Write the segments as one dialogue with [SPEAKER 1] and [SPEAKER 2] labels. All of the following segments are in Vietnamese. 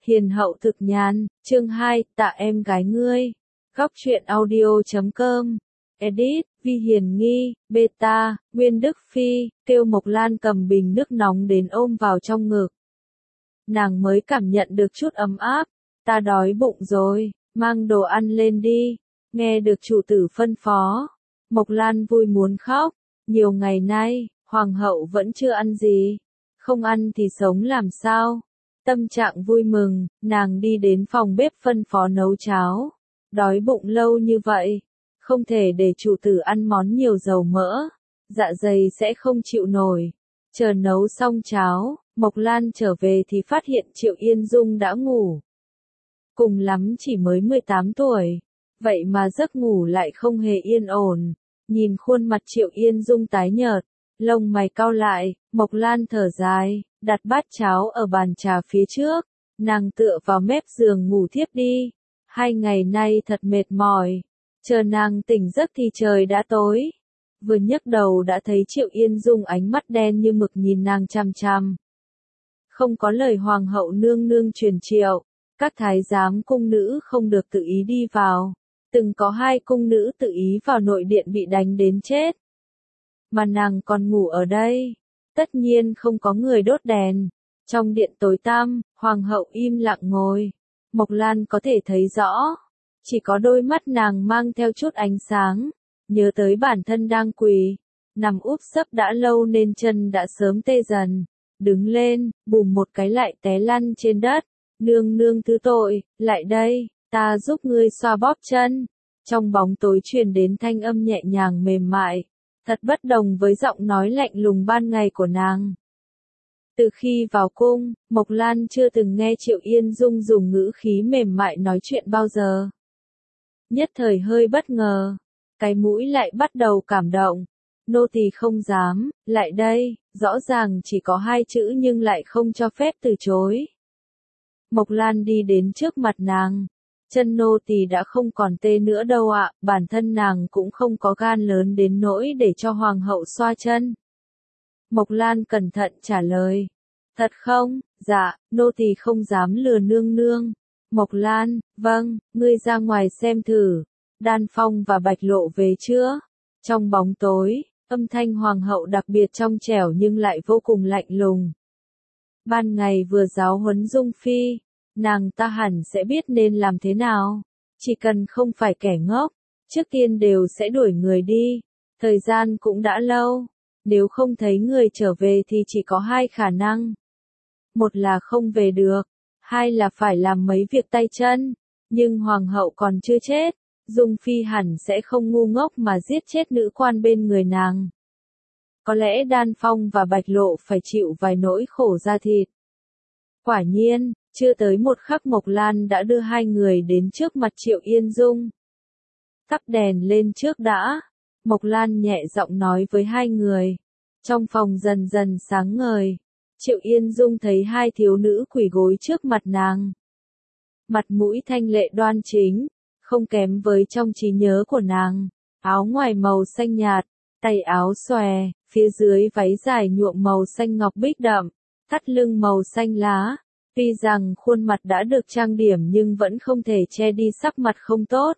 [SPEAKER 1] Hiền hậu thực nhàn, chương 2, tạ em gái ngươi. Góc truyện audio.com. Edit, Vi Hiền Nghi, Beta, Nguyên Đức Phi, kêu Mộc Lan cầm bình nước nóng đến ôm vào trong ngực. Nàng mới cảm nhận được chút ấm áp. Ta đói bụng rồi, mang đồ ăn lên đi. Nghe được chủ tử phân phó. Mộc Lan vui muốn khóc. Nhiều ngày nay, hoàng hậu vẫn chưa ăn gì. Không ăn thì sống làm sao? Tâm trạng vui mừng, nàng đi đến phòng bếp phân phó nấu cháo. Đói bụng lâu như vậy, không thể để chủ tử ăn món nhiều dầu mỡ, dạ dày sẽ không chịu nổi. Chờ nấu xong cháo, Mộc Lan trở về thì phát hiện Triệu Yên Dung đã ngủ. Cùng lắm chỉ mới 18 tuổi, vậy mà giấc ngủ lại không hề yên ổn. Nhìn khuôn mặt Triệu Yên Dung tái nhợt, lông mày cau lại, Mộc Lan thở dài, đặt bát cháo ở bàn trà phía trước, nàng tựa vào mép giường ngủ thiếp đi. 2 ngày nay thật mệt mỏi, chờ nàng tỉnh giấc thì trời đã tối. Vừa nhấc đầu đã thấy Triệu Yên Dung ánh mắt đen như mực nhìn nàng chằm chằm. Không có lời hoàng hậu nương nương truyền triệu, các thái giám cung nữ không được tự ý đi vào. Từng có 2 cung nữ tự ý vào nội điện bị đánh đến chết. Mà nàng còn ngủ ở đây. Tất nhiên không có người đốt đèn. Trong điện tối tăm, hoàng hậu im lặng ngồi. Mộc Lan có thể thấy rõ. Chỉ có đôi mắt nàng mang theo chút ánh sáng. Nhớ tới bản thân đang quỳ. Nằm úp sấp đã lâu nên chân đã sớm tê dần. Đứng lên, bùm một cái lại té lăn trên đất. Nương nương thứ tội, lại đây, ta giúp ngươi xoa bóp chân. Trong bóng tối truyền đến thanh âm nhẹ nhàng mềm mại. Thật bất đồng với giọng nói lạnh lùng ban ngày của nàng. Từ khi vào cung, Mộc Lan chưa từng nghe Triệu Yên Dung dùng ngữ khí mềm mại nói chuyện bao giờ. Nhất thời hơi bất ngờ, cái mũi lại bắt đầu cảm động. Nô tỳ không dám, lại đây, rõ ràng chỉ có 2 chữ nhưng lại không cho phép từ chối. Mộc Lan đi đến trước mặt nàng. Chân nô tỳ đã không còn tê nữa đâu ạ, bản thân nàng cũng không có gan lớn đến nỗi để cho hoàng hậu xoa chân. Mộc Lan cẩn thận trả lời. Thật không? Dạ, nô tỳ không dám lừa nương nương. Mộc Lan, vâng, ngươi ra ngoài xem thử. Đan Phong và Bạch Lộ về chưa? Trong bóng tối, âm thanh hoàng hậu đặc biệt trong trẻo nhưng lại vô cùng lạnh lùng. Ban ngày vừa giáo huấn Dung Phi. Nàng ta hẳn sẽ biết nên làm thế nào. Chỉ cần không phải kẻ ngốc, trước tiên đều sẽ đuổi người đi. Thời gian cũng đã lâu. Nếu không thấy người trở về thì chỉ có 2 khả năng. Một là không về được, 2 là phải làm mấy việc tay chân. Nhưng hoàng hậu còn chưa chết, Dung Phi hẳn sẽ không ngu ngốc mà giết chết nữ quan bên người nàng. Có lẽ Đan Phong và Bạch Lộ phải chịu vài nỗi khổ da thịt. Quả nhiên, chưa tới một khắc Mộc Lan đã đưa 2 người đến trước mặt Triệu Yên Dung. Tắt đèn lên trước đã. Mộc Lan nhẹ giọng nói với 2 người. Trong phòng dần dần sáng ngời. Triệu Yên Dung thấy 2 thiếu nữ quỳ gối trước mặt nàng. Mặt mũi thanh lệ đoan chính, không kém với trong trí nhớ của nàng. Áo ngoài màu xanh nhạt, tay áo xòe, phía dưới váy dài nhuộm màu xanh ngọc bích đậm, thắt lưng màu xanh lá. Tuy rằng khuôn mặt đã được trang điểm nhưng vẫn không thể che đi sắc mặt không tốt.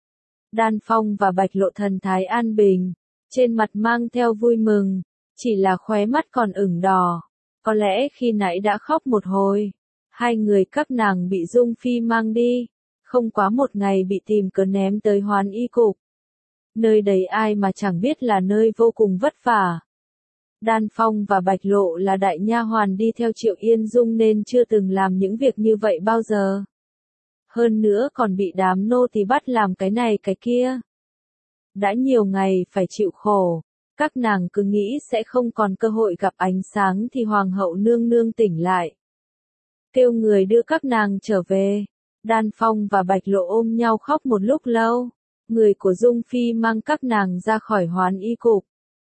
[SPEAKER 1] Đan Phong và Bạch Lộ thần thái an bình, trên mặt mang theo vui mừng, chỉ là khóe mắt còn ửng đỏ. Có lẽ khi nãy đã khóc một hồi. 2 người các nàng bị Dung Phi mang đi, không quá 1 ngày bị tìm cớ ném tới Hoán Y cục. Nơi đấy ai mà chẳng biết là nơi vô cùng vất vả. Đan Phong và Bạch Lộ là đại nha hoàn đi theo Triệu Yên Dung nên chưa từng làm những việc như vậy bao giờ. Hơn nữa còn bị đám nô tỳ bắt làm cái này cái kia. Đã nhiều ngày phải chịu khổ, các nàng cứ nghĩ sẽ không còn cơ hội gặp ánh sáng thì hoàng hậu nương nương tỉnh lại. Kêu người đưa các nàng trở về. Đan Phong và Bạch Lộ ôm nhau khóc một lúc lâu. Người của Dung Phi mang các nàng ra khỏi Hoán Y cục.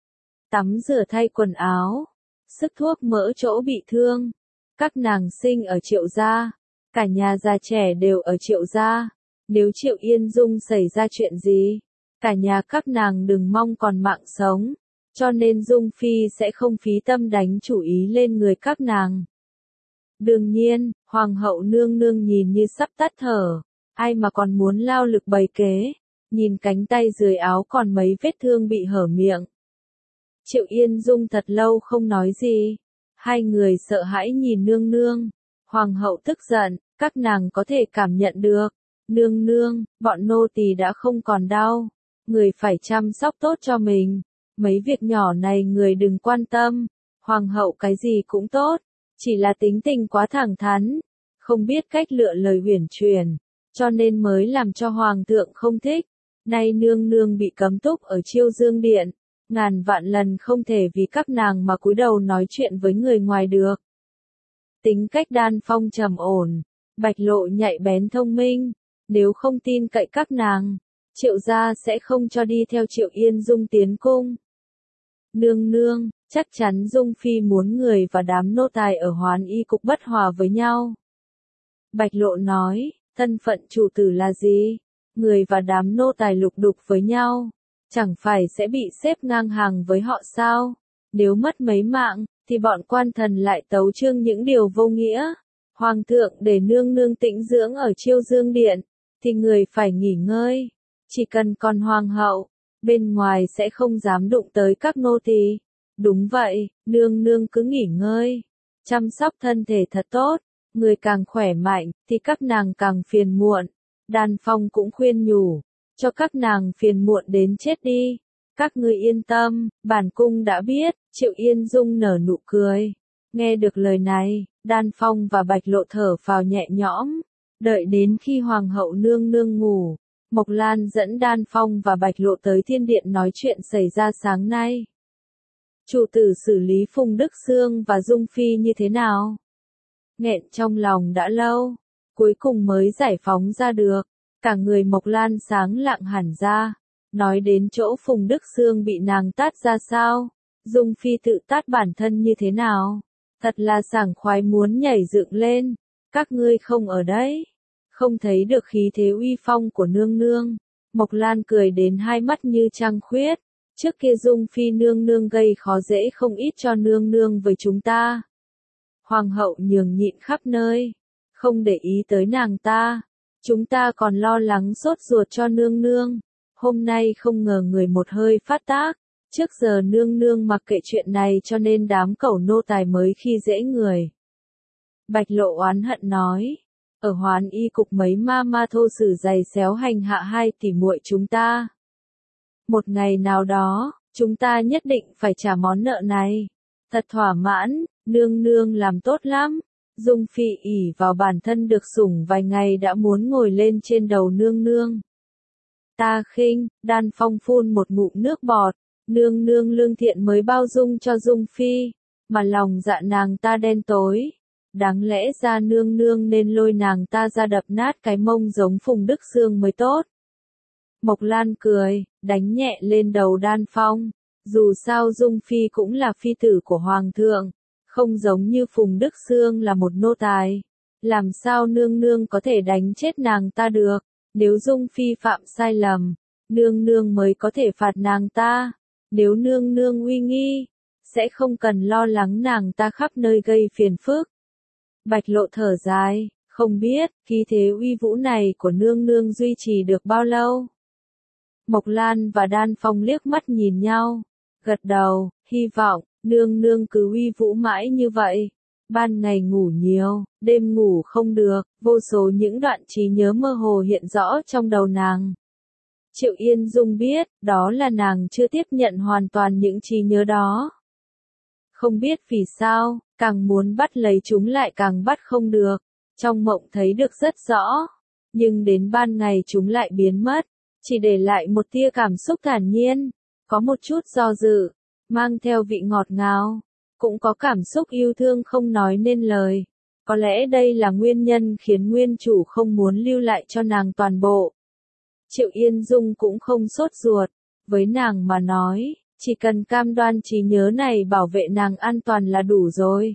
[SPEAKER 1] Tắm rửa thay quần áo, sức thuốc mỡ chỗ bị thương. Các nàng sinh ở Triệu gia, cả nhà già trẻ đều ở Triệu gia. Nếu Triệu Yên Dung xảy ra chuyện gì, cả nhà các nàng đừng mong còn mạng sống. Cho nên Dung Phi sẽ không phí tâm đánh chủ ý lên người các nàng. Đương nhiên, hoàng hậu nương nương nhìn như sắp tắt thở, ai mà còn muốn lao lực bày kế, nhìn cánh tay dưới áo còn mấy vết thương bị hở miệng. Triệu Yên Dung thật lâu không nói gì, hai người sợ hãi nhìn nương nương, hoàng hậu tức giận, các nàng có thể cảm nhận được, nương nương, bọn nô tỳ đã không còn đau, người phải chăm sóc tốt cho mình, mấy việc nhỏ này người đừng quan tâm, hoàng hậu cái gì cũng tốt, chỉ là tính tình quá thẳng thắn, không biết cách lựa lời uyển chuyển, cho nên mới làm cho hoàng thượng không thích. Nay nương nương bị cấm túc ở Chiêu Dương Điện, ngàn vạn lần không thể vì các nàng mà cúi đầu nói chuyện với người ngoài được. Tính cách Đan Phong trầm ổn, Bạch Lộ nhạy bén thông minh, nếu không tin cậy các nàng, Triệu gia sẽ không cho đi theo Triệu Yên Dung tiến cung. Nương nương, chắc chắn Dung Phi muốn người và đám nô tài ở Hoán Y cục bất hòa với nhau. Bạch Lộ nói, thân phận chủ tử là gì? Người và đám nô tài lục đục với nhau, chẳng phải sẽ bị xếp ngang hàng với họ sao? Nếu mất mấy mạng, thì bọn quan thần lại tấu chương những điều vô nghĩa. Hoàng thượng để nương nương tĩnh dưỡng ở Chiêu Dương Điện, thì người phải nghỉ ngơi. Chỉ cần còn hoàng hậu, bên ngoài sẽ không dám đụng tới các nô tỳ. Đúng vậy, nương nương cứ nghỉ ngơi, chăm sóc thân thể thật tốt, người càng khỏe mạnh, thì các nàng càng phiền muộn. Đan Phong cũng khuyên nhủ, cho các nàng phiền muộn đến chết đi. Các ngươi yên tâm, bản cung đã biết. Triệu Yên Dung nở nụ cười. Nghe được lời này, Đan Phong và Bạch Lộ thở phào nhẹ nhõm. Đợi đến khi hoàng hậu nương nương ngủ, Mộc Lan dẫn Đan Phong và Bạch Lộ tới thiên điện nói chuyện xảy ra sáng nay. Chủ tử xử lý Phùng Đức Xương và Dung Phi như thế nào? Nghẹn trong lòng đã lâu, cuối cùng mới giải phóng ra được. Cả người Mộc Lan sáng lặng hẳn ra. Nói đến chỗ Phùng Đức Xương bị nàng tát ra sao? Dung Phi tự tát bản thân như thế nào? Thật là sảng khoái muốn nhảy dựng lên. Các ngươi không ở đấy, không thấy được khí thế uy phong của nương nương. Mộc Lan cười đến hai mắt như trăng khuyết. Trước kia Dung Phi nương nương gây khó dễ không ít cho nương nương với chúng ta. Hoàng hậu nhường nhịn khắp nơi, không để ý tới nàng ta. Chúng ta còn lo lắng sốt ruột cho nương nương. Hôm nay không ngờ người một hơi phát tác. Trước giờ nương nương mặc kệ chuyện này cho nên đám cẩu nô tài mới khi dễ người. Bạch Lộ oán hận nói. Ở Hoán Y cục mấy ma thô sử giày xéo hành hạ hai tỷ muội chúng ta. Một ngày nào đó, chúng ta nhất định phải trả món nợ này. Thật thỏa mãn, nương nương làm tốt lắm. Dung Phi ỷ vào bản thân được sủng vài ngày đã muốn ngồi lên trên đầu nương nương. Ta khinh, Đan Phong phun một ngụm nước bọt. Nương nương lương thiện mới bao dung cho Dung Phi, mà lòng dạ nàng ta đen tối. Đáng lẽ ra nương nương nên lôi nàng ta ra đập nát cái mông giống Phùng Đức Xương mới tốt. Mộc Lan cười, đánh nhẹ lên đầu Đan Phong. Dù sao Dung Phi cũng là phi tử của Hoàng thượng, không giống như Phùng Đức Xương là một nô tài. Làm sao nương nương có thể đánh chết nàng ta được? Nếu Dung Phi phạm sai lầm, nương nương mới có thể phạt nàng ta. Nếu nương nương uy nghi, sẽ không cần lo lắng nàng ta khắp nơi gây phiền phức. Bạch Lộ thở dài, không biết khí thế uy vũ này của nương nương duy trì được bao lâu. Mộc Lan và Đan Phong liếc mắt nhìn nhau, gật đầu, hy vọng nương nương cứ uy vũ mãi như vậy. Ban ngày ngủ nhiều, đêm ngủ không được, vô số những đoạn trí nhớ mơ hồ hiện rõ trong đầu nàng. Triệu Yên Dung biết, đó là nàng chưa tiếp nhận hoàn toàn những trí nhớ đó. Không biết vì sao, càng muốn bắt lấy chúng lại càng bắt không được. Trong mộng thấy được rất rõ, nhưng đến ban ngày chúng lại biến mất, chỉ để lại một tia cảm xúc thản nhiên, có một chút do dự, mang theo vị ngọt ngào, cũng có cảm xúc yêu thương không nói nên lời. Có lẽ đây là nguyên nhân khiến nguyên chủ không muốn lưu lại cho nàng toàn bộ. Triệu Yên Dung cũng không sốt ruột, với nàng mà nói, chỉ cần cam đoan trí nhớ này bảo vệ nàng an toàn là đủ rồi.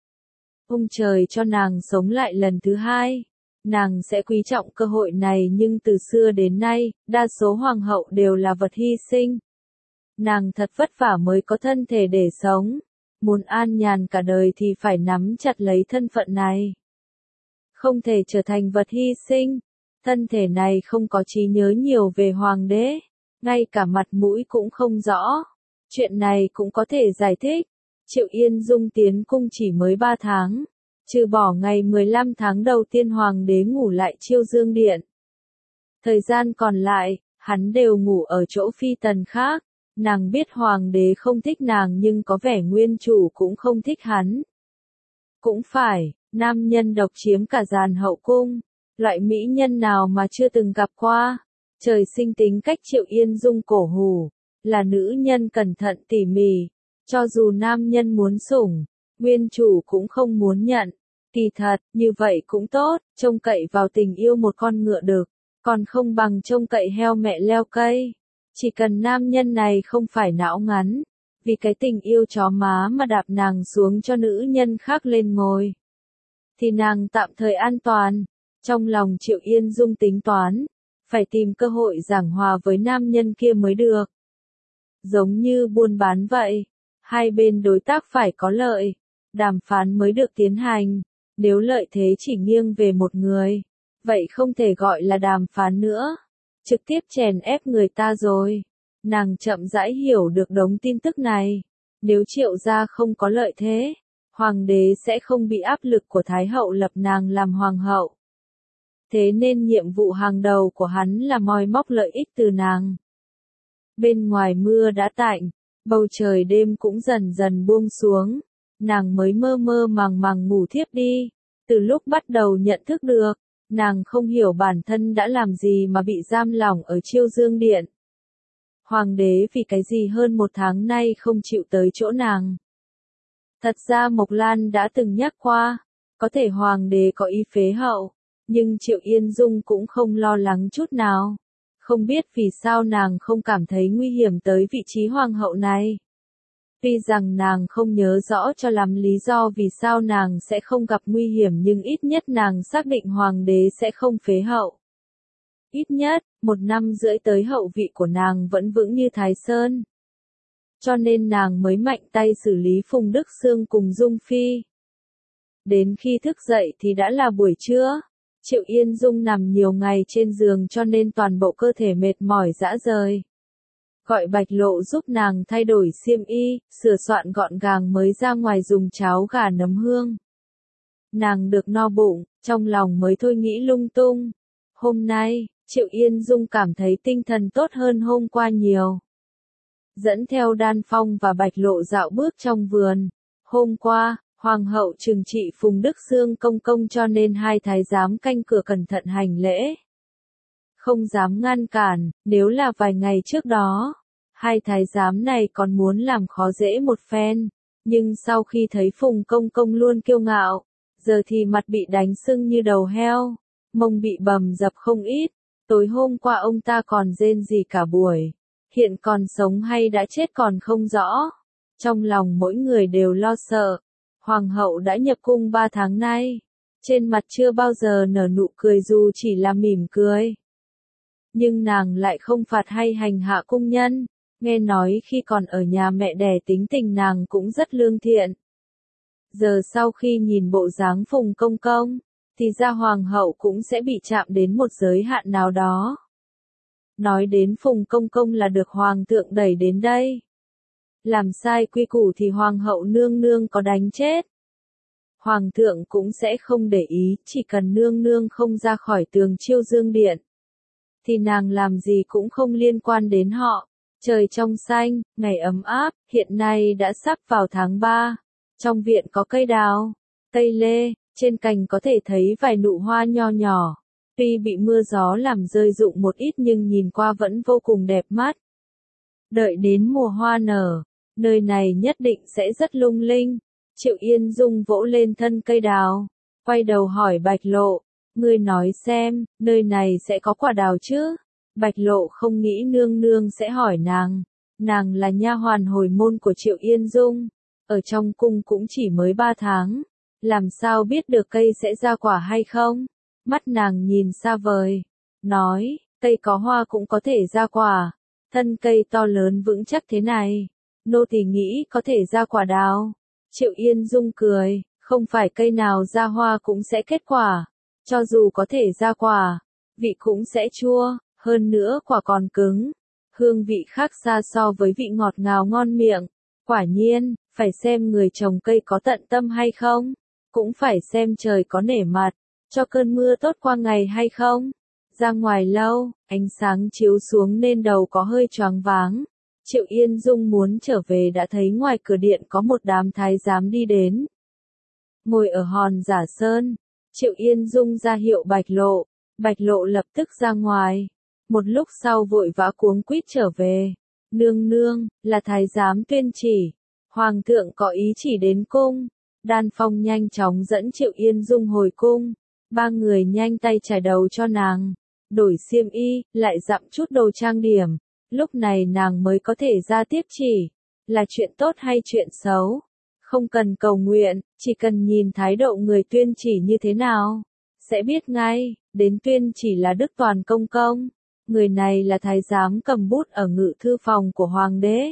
[SPEAKER 1] Ông trời cho nàng sống lại lần thứ hai, nàng sẽ quý trọng cơ hội này, nhưng từ xưa đến nay, đa số hoàng hậu đều là vật hy sinh. Nàng thật vất vả mới có thân thể để sống, muốn an nhàn cả đời thì phải nắm chặt lấy thân phận này. Không thể trở thành vật hy sinh, thân thể này không có trí nhớ nhiều về hoàng đế, ngay cả mặt mũi cũng không rõ. Chuyện này cũng có thể giải thích. Triệu Yên Dung tiến cung chỉ mới 3 tháng, trừ bỏ ngày 15 tháng đầu tiên hoàng đế ngủ lại Chiêu Dương Điện. Thời gian còn lại, hắn đều ngủ ở chỗ phi tần khác. Nàng biết hoàng đế không thích nàng nhưng có vẻ nguyên chủ cũng không thích hắn. Cũng phải, nam nhân độc chiếm cả dàn hậu cung, loại mỹ nhân nào mà chưa từng gặp qua. Trời sinh tính cách Triệu Yên Dung cổ hủ, là nữ nhân cẩn thận tỉ mỉ, cho dù nam nhân muốn sủng, nguyên chủ cũng không muốn nhận. Kỳ thật, như vậy cũng tốt, trông cậy vào tình yêu một con ngựa đực, còn không bằng trông cậy heo mẹ leo cây. Chỉ cần nam nhân này không phải não ngắn, vì cái tình yêu chó má mà đạp nàng xuống cho nữ nhân khác lên ngồi, thì nàng tạm thời an toàn. Trong lòng Triệu Yên Dung tính toán, phải tìm cơ hội giảng hòa với nam nhân kia mới được. Giống như buôn bán vậy, hai bên đối tác phải có lợi, đàm phán mới được tiến hành. Nếu lợi thế chỉ nghiêng về một người, vậy không thể gọi là đàm phán nữa, trực tiếp chèn ép người ta rồi. Nàng chậm rãi hiểu được đống tin tức này. Nếu Triệu gia không có lợi thế, hoàng đế sẽ không bị áp lực của Thái hậu lập nàng làm hoàng hậu. Thế nên nhiệm vụ hàng đầu của hắn là moi móc lợi ích từ nàng. Bên ngoài mưa đã tạnh, bầu trời đêm cũng dần dần buông xuống. Nàng mới mơ mơ màng màng ngủ thiếp đi. Từ lúc bắt đầu nhận thức được, nàng không hiểu bản thân đã làm gì mà bị giam lỏng ở Chiêu Dương Điện. Hoàng đế vì cái gì hơn 1 tháng nay không chịu tới chỗ nàng. Thật ra Mộc Lan đã từng nhắc qua, có thể hoàng đế có ý phế hậu, nhưng Triệu Yên Dung cũng không lo lắng chút nào. Không biết vì sao nàng không cảm thấy nguy hiểm tới vị trí hoàng hậu này. Tuy rằng nàng không nhớ rõ cho lắm lý do vì sao nàng sẽ không gặp nguy hiểm nhưng ít nhất nàng xác định hoàng đế sẽ không phế hậu. Ít nhất, 1 năm rưỡi tới hậu vị của nàng vẫn vững như Thái Sơn. Cho nên nàng mới mạnh tay xử lý Phùng Đức Sương cùng Dung Phi. Đến khi thức dậy thì đã là buổi trưa. Triệu Yên Dung nằm nhiều ngày trên giường cho nên toàn bộ cơ thể mệt mỏi rã rời. Gọi Bạch Lộ giúp nàng thay đổi xiêm y, sửa soạn gọn gàng mới ra ngoài dùng cháo gà nấm hương. Nàng được no bụng, trong lòng mới thôi nghĩ lung tung. Hôm nay, Triệu Yên Dung cảm thấy tinh thần tốt hơn hôm qua nhiều. Dẫn theo Đan Phong và Bạch Lộ dạo bước trong vườn. Hôm qua, Hoàng hậu trừng trị Phùng Đức Sương công công cho nên hai thái giám canh cửa cẩn thận hành lễ. Không dám ngăn cản, nếu là vài ngày trước đó, hai thái giám này còn muốn làm khó dễ một phen. Nhưng sau khi thấy Phùng công công luôn kiêu ngạo, giờ thì mặt bị đánh sưng như đầu heo, mông bị bầm dập không ít. Tối hôm qua ông ta còn rên rỉ cả buổi, hiện còn sống hay đã chết còn không rõ. Trong lòng mỗi người đều lo sợ. Hoàng hậu đã nhập cung 3 tháng nay, trên mặt chưa bao giờ nở nụ cười dù chỉ là mỉm cười. Nhưng nàng lại không phạt hay hành hạ cung nhân, nghe nói khi còn ở nhà mẹ đẻ tính tình nàng cũng rất lương thiện. Giờ sau khi nhìn bộ dáng Phùng công công, thì ra hoàng hậu cũng sẽ bị chạm đến một giới hạn nào đó. Nói đến Phùng công công là được hoàng thượng đẩy đến đây. Làm sai quy củ thì hoàng hậu nương nương có đánh chết. Hoàng thượng cũng sẽ không để ý, chỉ cần nương nương không ra khỏi tường Chiêu Dương Điện, thì nàng làm gì cũng không liên quan đến họ. Trời trong xanh, ngày ấm áp, hiện nay đã sắp vào tháng 3. Trong viện có cây đào, cây lê, trên cành có thể thấy vài nụ hoa nho nhỏ. Tuy bị mưa gió làm rơi rụng một ít nhưng nhìn qua vẫn vô cùng đẹp mắt. Đợi đến mùa hoa nở, nơi này nhất định sẽ rất lung linh. Triệu Yên Dung vỗ lên thân cây đào, quay đầu hỏi Bạch Lộ, ngươi nói xem, nơi này sẽ có quả đào chứ? Bạch Lộ không nghĩ nương nương sẽ hỏi nàng là nha hoàn hồi môn của Triệu Yên Dung, ở trong cung cũng chỉ mới 3 tháng, làm sao biết được cây sẽ ra quả hay không? Mắt nàng nhìn xa vời, nói, cây có hoa cũng có thể ra quả, thân cây to lớn vững chắc thế này, nô tỳ nghĩ có thể ra quả đào. Triệu Yên Dung cười, không phải cây nào ra hoa cũng sẽ kết quả. Cho dù có thể ra quả, vị cũng sẽ chua, hơn nữa quả còn cứng. Hương vị khác xa so với vị ngọt ngào ngon miệng. Quả nhiên, phải xem người trồng cây có tận tâm hay không. Cũng phải xem trời có nể mặt, cho cơn mưa tốt qua ngày hay không. Ra ngoài lâu, ánh sáng chiếu xuống nên đầu có hơi choáng váng. Triệu Yên Dung muốn trở về đã thấy ngoài cửa điện có một đám thái giám đi đến. Ngồi ở hòn giả sơn, Triệu Yên Dung ra hiệu Bạch Lộ lập tức ra ngoài. Một lúc sau vội vã cuống quýt trở về. Nương nương, là thái giám tuyên chỉ. Hoàng thượng có ý chỉ đến cung. Đan Phong nhanh chóng dẫn Triệu Yên Dung hồi cung. Ba người nhanh tay trải đầu cho nàng. Đổi xiêm y, lại dặm chút đồ trang điểm. Lúc này nàng mới có thể ra tiếp chỉ. Là chuyện tốt hay chuyện xấu? Không cần cầu nguyện, chỉ cần nhìn thái độ người tuyên chỉ như thế nào. Sẽ biết ngay, đến tuyên chỉ là Đức Toàn Công Công. Người này là thái giám cầm bút ở ngự thư phòng của hoàng đế.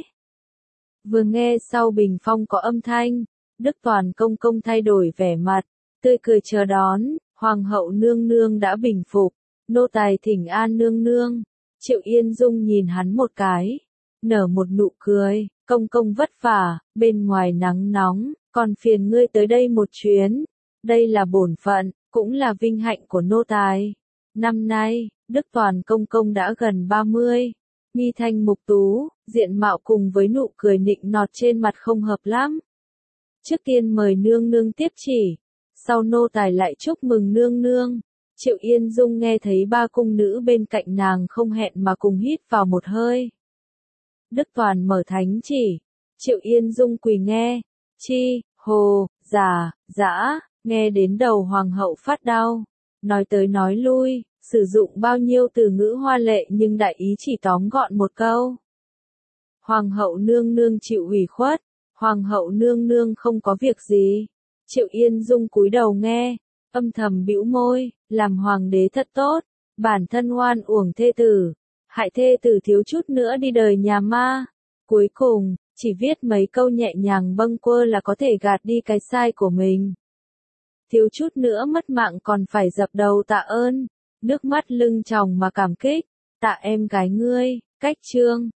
[SPEAKER 1] Vừa nghe sau bình phong có âm thanh, Đức Toàn Công Công thay đổi vẻ mặt, tươi cười chờ đón, hoàng hậu nương nương đã bình phục, nô tài thỉnh an nương nương. Triệu Yên Dung nhìn hắn một cái, nở một nụ cười, công công vất vả, bên ngoài nắng nóng, còn phiền ngươi tới đây một chuyến. Đây là bổn phận, cũng là vinh hạnh của nô tài. Năm nay, Đức Toàn Công Công đã gần 30, mi thanh mục tú, diện mạo cùng với nụ cười nịnh nọt trên mặt không hợp lắm. Trước tiên mời nương nương tiếp chỉ, sau nô tài lại chúc mừng nương nương. Triệu Yên Dung nghe thấy ba cung nữ bên cạnh nàng không hẹn mà cùng hít vào một hơi. Đức Toàn mở thánh chỉ, Triệu Yên Dung quỳ nghe, chi, hồ, giả, dã, nghe đến đầu hoàng hậu phát đau. Nói tới nói lui, sử dụng bao nhiêu từ ngữ hoa lệ nhưng đại ý chỉ tóm gọn một câu. Hoàng hậu nương nương chịu ủy khuất, hoàng hậu nương nương không có việc gì. Triệu Yên Dung cúi đầu nghe, âm thầm bĩu môi, làm hoàng đế thật tốt, bản thân oan uổng thê tử, hại thê tử thiếu chút nữa đi đời nhà ma. Cuối cùng, chỉ viết mấy câu nhẹ nhàng bâng quơ là có thể gạt đi cái sai của mình. Thiếu chút nữa mất mạng còn phải dập đầu tạ ơn, nước mắt lưng tròng mà cảm kích, tạ em gái ngươi, cách chương.